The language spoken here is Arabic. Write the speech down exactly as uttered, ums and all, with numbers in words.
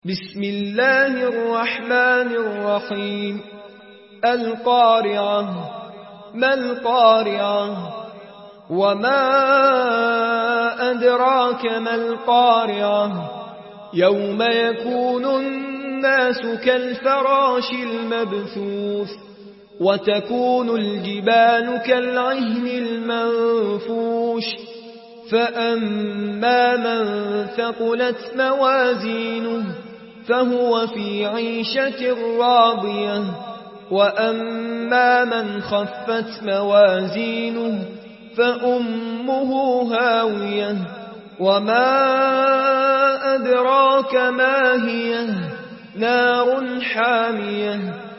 بسم الله الرحمن الرحيم القارعة. ما القارعة؟ وما أدراك ما القارعة؟ يوم يكون الناس كالفراش المبثوث وتكون الجبال كالعهن المنفوش فأما من ثقلت موازينه فهو في عيشة راضية وأما من خفت موازينه فأمه هاوية وما أدراك ما هي نار حامية